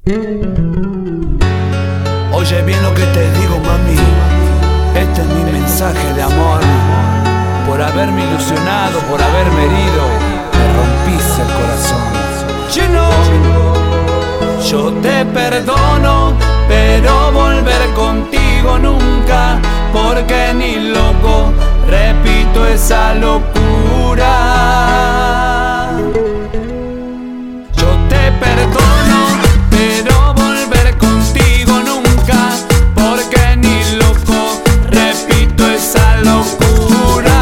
Oye bien lo que te digo, mami. Este es mi mensaje de amor. Por haberme ilusionado, por haberme herido, me rompiste el corazón. Yo te perdono, pero volver contigo nunca, porque ni loco repito esa locura. Yo te perdono, pero volver contigo nunca, porque ni loco repito esa locura.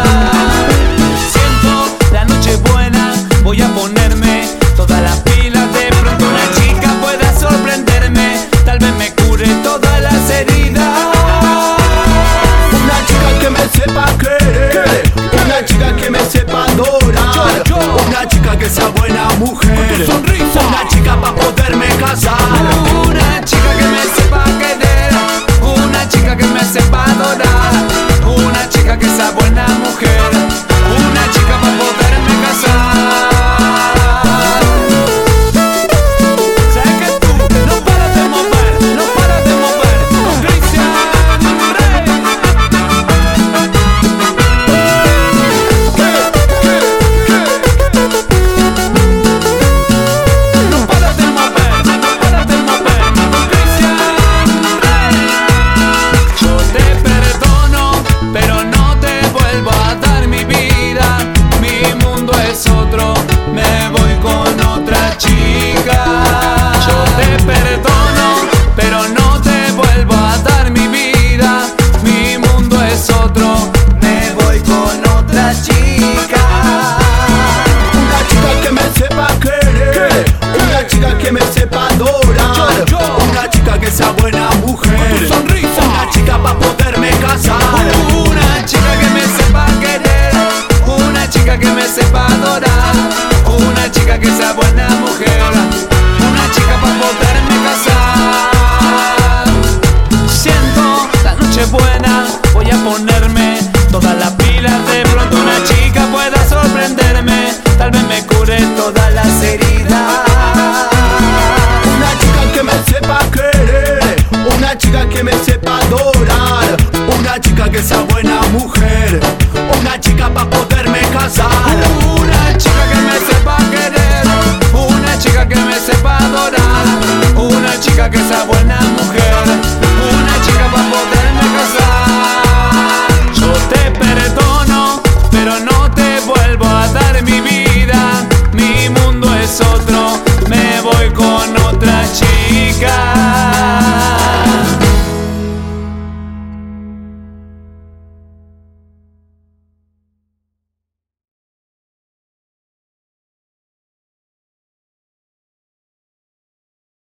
Siento la noche buena, voy a ponerme todas las pilas, de pronto una chica pueda sorprenderme, tal vez me cure todas las heridas. Una chica que me sepa querer, una chica que me sepa adorar, una chica que sea buena mujer, una chica pa' poderme casar. Una chica que me sepa querer, una chica que me sepa adorar, una chica que sea buena mujer, una chica pa' poderme casar. Sé que tú no paras de mover, no paras de mover, con Cristian Rey. No paras de mover, no paras de mover, con Cristian Rey. Yo te perdono, pero no te vuelvo a dar mi vida. Mi mundo es otro, me voy con otra chica. Yo te perdono, pero no te vuelvo a dar mi vida. Mi mundo es otro, me voy con otra chica. Una chica que me sepa querer, una chica que me sepa adorar, una chica que sea buena mujer, una chica pa' poderme casar. Una chica que me sepa querer, una chica que me sepa adorar, una chica que sea buena mujer, una chica para poderme casar. Siento la noche buena, voy a ponerme todas las pilas, de pronto una chica pueda sorprenderme, tal vez me cure todas las heridas. Una chica que me sepa querer, una chica que me sepa